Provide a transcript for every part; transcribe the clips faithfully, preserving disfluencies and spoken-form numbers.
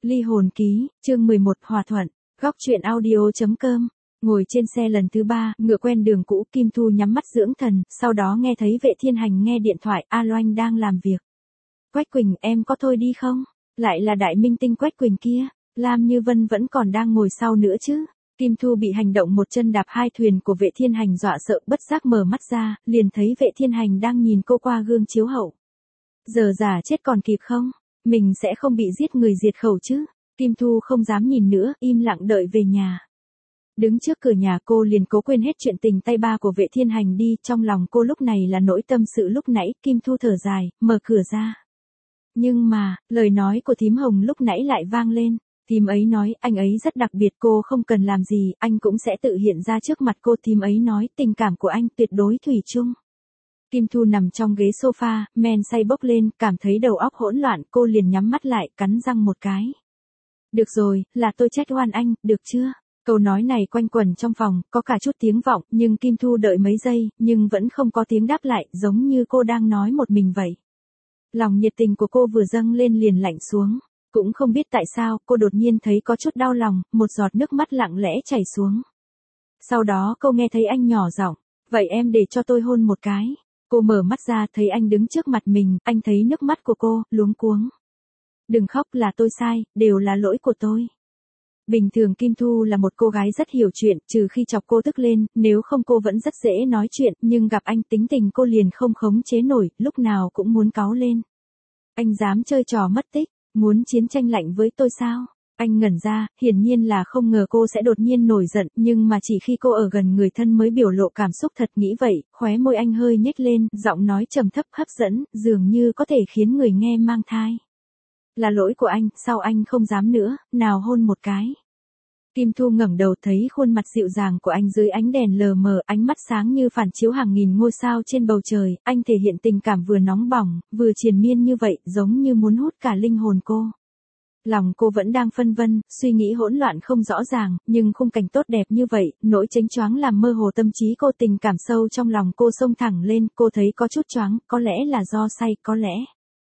Ly hồn ký, chương mười một Hòa thuận, góc truyện audio chấm com. Ngồi trên xe lần thứ ba, ngựa quen đường cũ, Kim Thu nhắm mắt dưỡng thần, sau đó nghe thấy Vệ Thiên Hành nghe điện thoại, A Loanh đang làm việc. Quách Quỳnh, em có thôi đi không? Lại là đại minh tinh Quách Quỳnh kia, Lam Như Vân vẫn còn đang ngồi sau nữa chứ. Kim Thu bị hành động một chân đạp hai thuyền của Vệ Thiên Hành dọa sợ, bất giác mở mắt ra, liền thấy Vệ Thiên Hành đang nhìn cô qua gương chiếu hậu. Giờ già chết còn kịp không? Mình sẽ không bị giết người diệt khẩu chứ? Kim Thu không dám nhìn nữa, im lặng đợi về nhà. Đứng trước cửa nhà cô liền cố quên hết chuyện tình tay ba của Vệ Thiên Hành đi, trong lòng cô lúc này là nỗi tâm sự lúc nãy. Kim Thu thở dài, mở cửa ra. Nhưng mà, lời nói của thím Hồng lúc nãy lại vang lên. Thím ấy nói, anh ấy rất đặc biệt, cô không cần làm gì, anh cũng sẽ tự hiện ra trước mặt cô. Thím ấy nói, tình cảm của anh tuyệt đối thủy chung. Kim Thu nằm trong ghế sofa, men say bốc lên, cảm thấy đầu óc hỗn loạn, cô liền nhắm mắt lại, cắn răng một cái. Được rồi, là tôi trách oan anh, được chưa? Câu nói này quanh quẩn trong phòng, có cả chút tiếng vọng, nhưng Kim Thu đợi mấy giây, nhưng vẫn không có tiếng đáp lại, giống như cô đang nói một mình vậy. Lòng nhiệt tình của cô vừa dâng lên liền lạnh xuống. Cũng không biết tại sao, cô đột nhiên thấy có chút đau lòng, một giọt nước mắt lặng lẽ chảy xuống. Sau đó cô nghe thấy anh nhỏ giọng, vậy em để cho tôi hôn một cái. Cô mở mắt ra thấy anh đứng trước mặt mình, anh thấy nước mắt của cô, luống cuống. Đừng khóc, là tôi sai, đều là lỗi của tôi. Bình thường Kim Thu là một cô gái rất hiểu chuyện, trừ khi chọc cô tức lên, nếu không cô vẫn rất dễ nói chuyện, nhưng gặp anh tính tình cô liền không khống chế nổi, lúc nào cũng muốn cáu lên. Anh dám chơi trò mất tích, muốn chiến tranh lạnh với tôi sao? Anh ngẩn ra, hiển nhiên là không ngờ cô sẽ đột nhiên nổi giận, nhưng mà chỉ khi cô ở gần người thân mới biểu lộ cảm xúc thật, nghĩ vậy, khóe môi anh hơi nhếch lên, giọng nói trầm thấp hấp dẫn, dường như có thể khiến người nghe mang thai. Là lỗi của anh, sao anh không dám nữa, nào hôn một cái. Kim Thu ngẩng đầu thấy khuôn mặt dịu dàng của anh dưới ánh đèn lờ mờ, ánh mắt sáng như phản chiếu hàng nghìn ngôi sao trên bầu trời, anh thể hiện tình cảm vừa nóng bỏng, vừa triền miên như vậy, giống như muốn hút cả linh hồn cô. Lòng cô vẫn đang phân vân, suy nghĩ hỗn loạn không rõ ràng, nhưng khung cảnh tốt đẹp như vậy, nỗi chánh choáng làm mơ hồ tâm trí cô, tình cảm sâu trong lòng cô xông thẳng lên, cô thấy có chút choáng, có lẽ là do say, có lẽ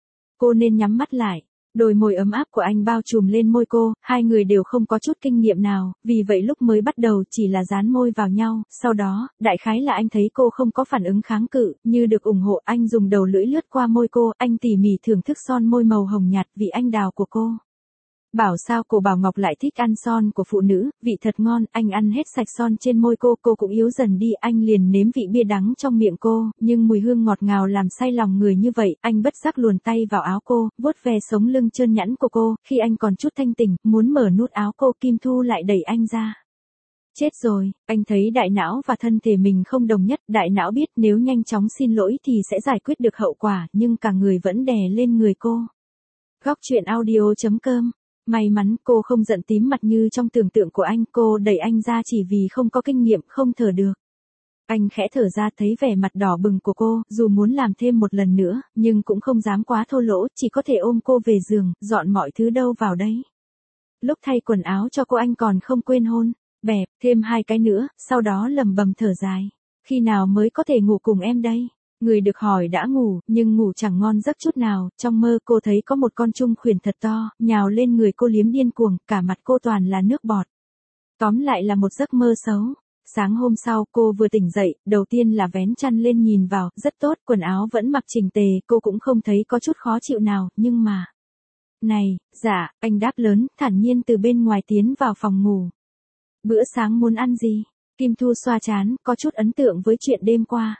cô nên nhắm mắt lại. Đôi môi ấm áp của anh bao trùm lên môi cô, hai người đều không có chút kinh nghiệm nào, vì vậy lúc mới bắt đầu chỉ là dán môi vào nhau, sau đó, đại khái là anh thấy cô không có phản ứng kháng cự, như được ủng hộ, anh dùng đầu lưỡi lướt qua môi cô, anh tỉ mỉ thưởng thức son môi màu hồng nhạt, vị anh đào của cô. Bảo sao cô Bảo Ngọc lại thích ăn son của phụ nữ, vị thật ngon, anh ăn hết sạch son trên môi cô, cô cũng yếu dần đi, anh liền nếm vị bia đắng trong miệng cô, nhưng mùi hương ngọt ngào làm say lòng người như vậy, anh bất giác luồn tay vào áo cô, vuốt ve sống lưng trơn nhẵn của cô, khi anh còn chút thanh tỉnh, muốn mở nút áo cô, Kim Thu lại đẩy anh ra. Chết rồi, anh thấy đại não và thân thể mình không đồng nhất, đại não biết nếu nhanh chóng xin lỗi thì sẽ giải quyết được hậu quả, nhưng cả người vẫn đè lên người cô. Góc truyện audio chấm com. May mắn cô không giận tím mặt như trong tưởng tượng của anh, cô đẩy anh ra chỉ vì không có kinh nghiệm, không thở được. Anh khẽ thở ra thấy vẻ mặt đỏ bừng của cô, dù muốn làm thêm một lần nữa, nhưng cũng không dám quá thô lỗ, chỉ có thể ôm cô về giường, dọn mọi thứ đâu vào đấy. Lúc thay quần áo cho cô anh còn không quên hôn, bẹp, thêm hai cái nữa, sau đó lầm bầm thở dài. Khi nào mới có thể ngủ cùng em đây? Người được hỏi đã ngủ, nhưng ngủ chẳng ngon giấc chút nào, trong mơ cô thấy có một con trung khuyển thật to, nhào lên người cô liếm điên cuồng, cả mặt cô toàn là nước bọt. Tóm lại là một giấc mơ xấu. Sáng hôm sau cô vừa tỉnh dậy, đầu tiên là vén chăn lên nhìn vào, rất tốt, quần áo vẫn mặc chỉnh tề, cô cũng không thấy có chút khó chịu nào, nhưng mà... Này, dạ, anh đáp lớn, thản nhiên từ bên ngoài tiến vào phòng ngủ. Bữa sáng muốn ăn gì? Kim Thu xoa trán, có chút ấn tượng với chuyện đêm qua.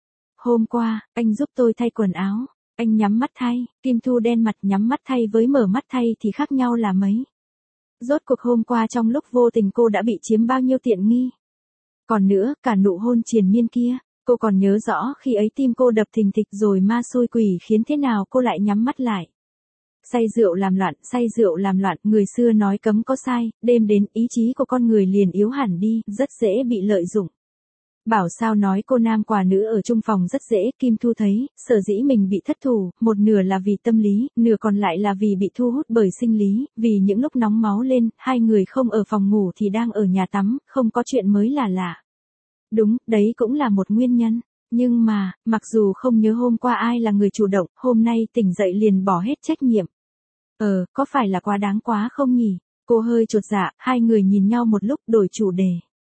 Hôm qua, anh giúp tôi thay quần áo. Anh nhắm mắt thay, Kim Thu đen mặt, nhắm mắt thay với mở mắt thay thì khác nhau là mấy. Rốt cuộc hôm qua trong lúc vô tình cô đã bị chiếm bao nhiêu tiện nghi. Còn nữa, cả nụ hôn triền miên kia, cô còn nhớ rõ khi ấy tim cô đập thình thịch rồi ma xui quỷ khiến thế nào cô lại nhắm mắt lại. Say rượu làm loạn, say rượu làm loạn, người xưa nói cấm có sai, đêm đến ý chí của con người liền yếu hẳn đi, rất dễ bị lợi dụng. Bảo sao nói cô nam quả nữ ở chung phòng rất dễ, Kim Thu thấy, sở dĩ mình bị thất thủ, một nửa là vì tâm lý, nửa còn lại là vì bị thu hút bởi sinh lý, vì những lúc nóng máu lên, hai người không ở phòng ngủ thì đang ở nhà tắm, không có chuyện mới là lạ. Đúng, đấy cũng là một nguyên nhân. Nhưng mà, mặc dù không nhớ hôm qua ai là người chủ động, hôm nay tỉnh dậy liền bỏ hết trách nhiệm. Ờ, có phải là quá đáng quá không nhỉ? Cô hơi chột dạ, hai người nhìn nhau một lúc đổi chủ đề.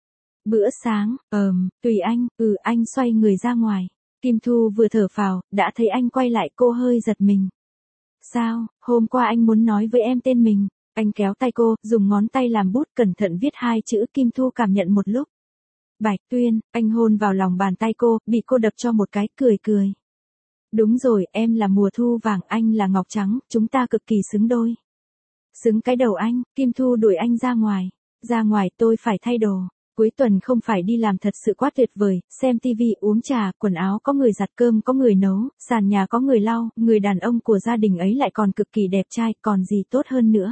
Bữa sáng, ờm, tùy anh, ừ anh xoay người ra ngoài. Kim Thu vừa thở phào, đã thấy anh quay lại cô hơi giật mình. Sao, hôm qua anh muốn nói với em tên mình. Anh kéo tay cô, dùng ngón tay làm bút cẩn thận viết hai chữ. Kim Thu cảm nhận một lúc. Bạch Tuyên, anh hôn vào lòng bàn tay cô, bị cô đập cho một cái, cười cười. Đúng rồi, em là mùa thu vàng, anh là ngọc trắng, chúng ta cực kỳ xứng đôi. Xứng cái đầu anh. Kim Thu đuổi anh ra ngoài. Ra ngoài tôi phải thay đồ. Cuối tuần không phải đi làm thật sự quá tuyệt vời, xem tivi, uống trà, quần áo có người giặt, cơm có người nấu, sàn nhà có người lau, người đàn ông của gia đình ấy lại còn cực kỳ đẹp trai, còn gì tốt hơn nữa.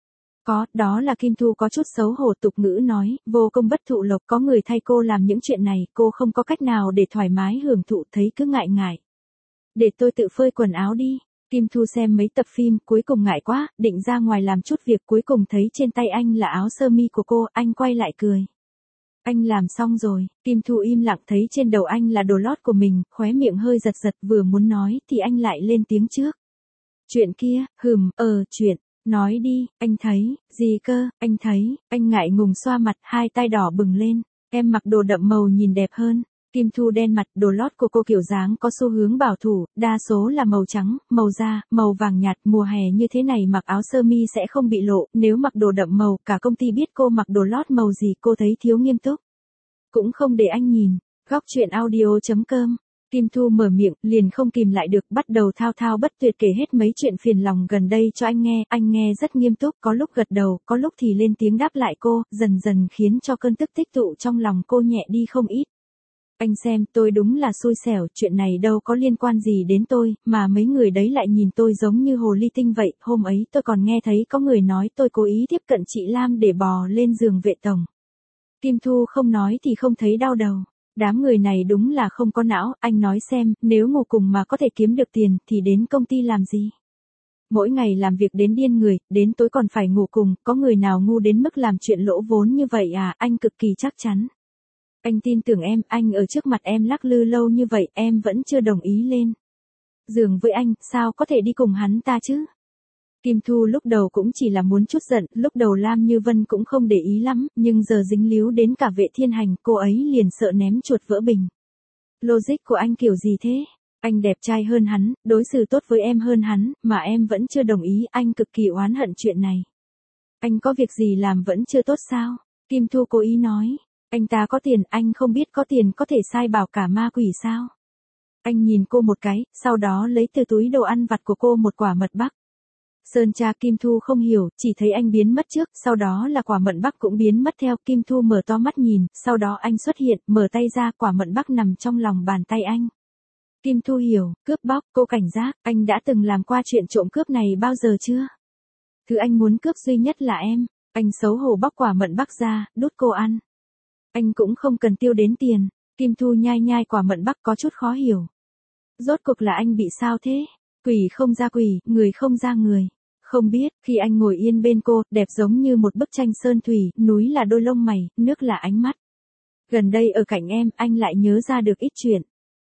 Có, đó là Kim Thu có chút xấu hổ, tục ngữ nói, vô công bất thụ lộc, có người thay cô làm những chuyện này, cô không có cách nào để thoải mái hưởng thụ, thấy cứ ngại ngại. Để tôi tự phơi quần áo đi. Kim Thu xem mấy tập phim, cuối cùng ngại quá, định ra ngoài làm chút việc, cuối cùng thấy trên tay anh là áo sơ mi của cô, anh quay lại cười. Anh làm xong rồi. Kim Thu im lặng, thấy trên đầu anh là đồ lót của mình, khóe miệng hơi giật giật, vừa muốn nói thì anh lại lên tiếng trước. Chuyện kia, hừm, ờ, chuyện, nói đi, anh thấy, gì cơ, anh thấy, anh ngại ngùng xoa mặt, hai tay đỏ bừng lên, em mặc đồ đậm màu nhìn đẹp hơn. Kim Thu đen mặt, đồ lót của cô kiểu dáng có xu hướng bảo thủ, đa số là màu trắng, màu da, màu vàng nhạt, mùa hè như thế này mặc áo sơ mi sẽ không bị lộ, nếu mặc đồ đậm màu, cả công ty biết cô mặc đồ lót màu gì, cô thấy thiếu nghiêm túc. Cũng không để anh nhìn. Góc chuyện audio chấm com. Kim Thu mở miệng, liền không kìm lại được, bắt đầu thao thao bất tuyệt kể hết mấy chuyện phiền lòng gần đây cho anh nghe, anh nghe rất nghiêm túc, có lúc gật đầu, có lúc thì lên tiếng đáp lại cô, dần dần khiến cho cơn tức tích tụ trong lòng cô nhẹ đi không ít. Anh xem, tôi đúng là xui xẻo, chuyện này đâu có liên quan gì đến tôi, mà mấy người đấy lại nhìn tôi giống như hồ ly tinh vậy, hôm ấy tôi còn nghe thấy có người nói tôi cố ý tiếp cận chị Lam để bò lên giường vệ tổng. Kim Thu không nói thì không thấy đau đầu. Đám người này đúng là không có não, anh nói xem, nếu ngủ cùng mà có thể kiếm được tiền, thì đến công ty làm gì? Mỗi ngày làm việc đến điên người, đến tối còn phải ngủ cùng, có người nào ngu đến mức làm chuyện lỗ vốn như vậy à, anh cực kỳ chắc chắn. Anh tin tưởng em, anh ở trước mặt em lắc lư lâu như vậy, em vẫn chưa đồng ý lên giường với anh, sao có thể đi cùng hắn ta chứ? Kim Thu lúc đầu cũng chỉ là muốn chút giận, lúc đầu Lam Như Vân cũng không để ý lắm, nhưng giờ dính líu đến cả Vệ Thiên Hành, cô ấy liền sợ ném chuột vỡ bình. Logic của anh kiểu gì thế? Anh đẹp trai hơn hắn, đối xử tốt với em hơn hắn, mà em vẫn chưa đồng ý, anh cực kỳ oán hận chuyện này. Anh có việc gì làm vẫn chưa tốt sao? Kim Thu cố ý nói. Anh ta có tiền, anh không biết có tiền có thể sai bảo cả ma quỷ sao? Anh nhìn cô một cái, sau đó lấy từ túi đồ ăn vặt của cô một quả mật bắc. Sơn cha Kim Thu không hiểu, chỉ thấy anh biến mất trước, sau đó là quả mận bắc cũng biến mất theo. Kim Thu mở to mắt nhìn, sau đó anh xuất hiện, mở tay ra, quả mận bắc nằm trong lòng bàn tay anh. Kim Thu hiểu, cướp bóc, cô cảnh giác, anh đã từng làm qua chuyện trộm cướp này bao giờ chưa? Thứ anh muốn cướp duy nhất là em. Anh xấu hổ bóc quả mận bắc ra, đút cô ăn. Anh cũng không cần tiêu đến tiền. Kim Thu nhai nhai quả mận bắc có chút khó hiểu. Rốt cuộc là anh bị sao thế? Quỷ không ra quỷ, người không ra người. Không biết, khi anh ngồi yên bên cô, đẹp giống như một bức tranh sơn thủy, núi là đôi lông mày, nước là ánh mắt. Gần đây ở cạnh em, anh lại nhớ ra được ít chuyện.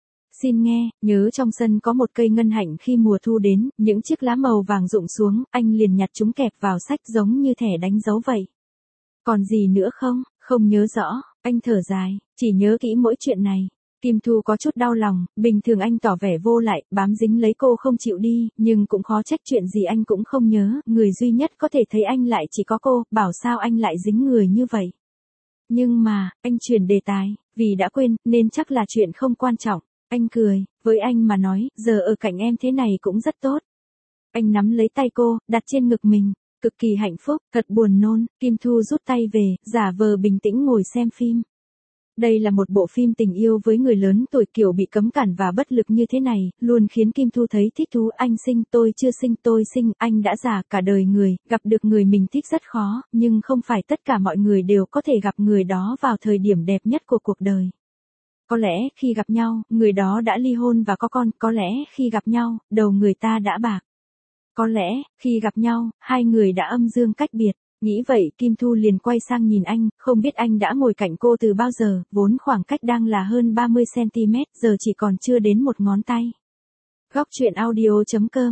Xin nghe, nhớ trong sân có một cây ngân hạnh khi mùa thu đến, những chiếc lá màu vàng rụng xuống, anh liền nhặt chúng kẹp vào sách giống như thẻ đánh dấu vậy. Còn gì nữa không? Không nhớ rõ, anh thở dài, chỉ nhớ kỹ mỗi chuyện này. Kim Thu có chút đau lòng, bình thường anh tỏ vẻ vô lại, bám dính lấy cô không chịu đi, nhưng cũng khó trách chuyện gì anh cũng không nhớ, người duy nhất có thể thấy anh lại chỉ có cô, bảo sao anh lại dính người như vậy. Nhưng mà, anh chuyển đề tài, vì đã quên, nên chắc là chuyện không quan trọng. Anh cười, với anh mà nói, giờ ở cạnh em thế này cũng rất tốt. Anh nắm lấy tay cô, đặt trên ngực mình, cực kỳ hạnh phúc, thật buồn nôn. Kim Thu rút tay về, giả vờ bình tĩnh ngồi xem phim. Đây là một bộ phim tình yêu với người lớn tuổi, kiểu bị cấm cản và bất lực như thế này, luôn khiến Kim Thu thấy thích thú. Anh sinh, tôi chưa sinh, tôi sinh, anh đã già, cả đời người, gặp được người mình thích rất khó, nhưng không phải tất cả mọi người đều có thể gặp người đó vào thời điểm đẹp nhất của cuộc đời. Có lẽ khi gặp nhau, người đó đã ly hôn và có con, có lẽ khi gặp nhau, đầu người ta đã bạc. Có lẽ, khi gặp nhau, hai người đã âm dương cách biệt. Nghĩ vậy, Kim Thu liền quay sang nhìn anh, không biết anh đã ngồi cạnh cô từ bao giờ, vốn khoảng cách đang là hơn ba mươi xăng ti mét, giờ chỉ còn chưa đến một ngón tay. Góc chuyện audio chấm com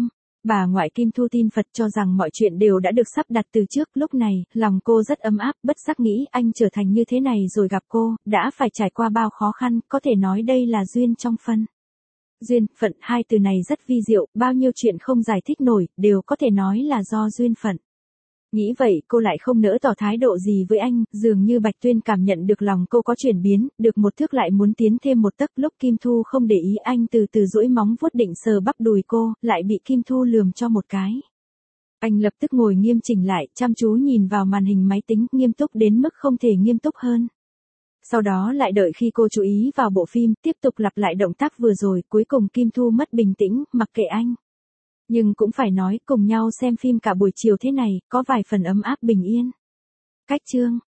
Bà ngoại Kim Thu tin Phật cho rằng mọi chuyện đều đã được sắp đặt từ trước, lúc này, lòng cô rất ấm áp, bất giác nghĩ anh trở thành như thế này rồi gặp cô, đã phải trải qua bao khó khăn, có thể nói đây là duyên trong phân. Duyên, phận, hai từ này rất vi diệu, bao nhiêu chuyện không giải thích nổi, đều có thể nói là do duyên phận. Nghĩ vậy, cô lại không nỡ tỏ thái độ gì với anh, dường như Bạch Tuyên cảm nhận được lòng cô có chuyển biến, được một thước lại muốn tiến thêm một tấc, lúc Kim Thu không để ý anh từ từ duỗi móng vuốt định sờ bắp đùi cô, lại bị Kim Thu lườm cho một cái. Anh lập tức ngồi nghiêm chỉnh lại, chăm chú nhìn vào màn hình máy tính, nghiêm túc đến mức không thể nghiêm túc hơn. Sau đó lại đợi khi cô chú ý vào bộ phim, tiếp tục lặp lại động tác vừa rồi, cuối cùng Kim Thu mất bình tĩnh, mặc kệ anh. Nhưng cũng phải nói, cùng nhau xem phim cả buổi chiều thế này, có vài phần ấm áp bình yên. Cách chương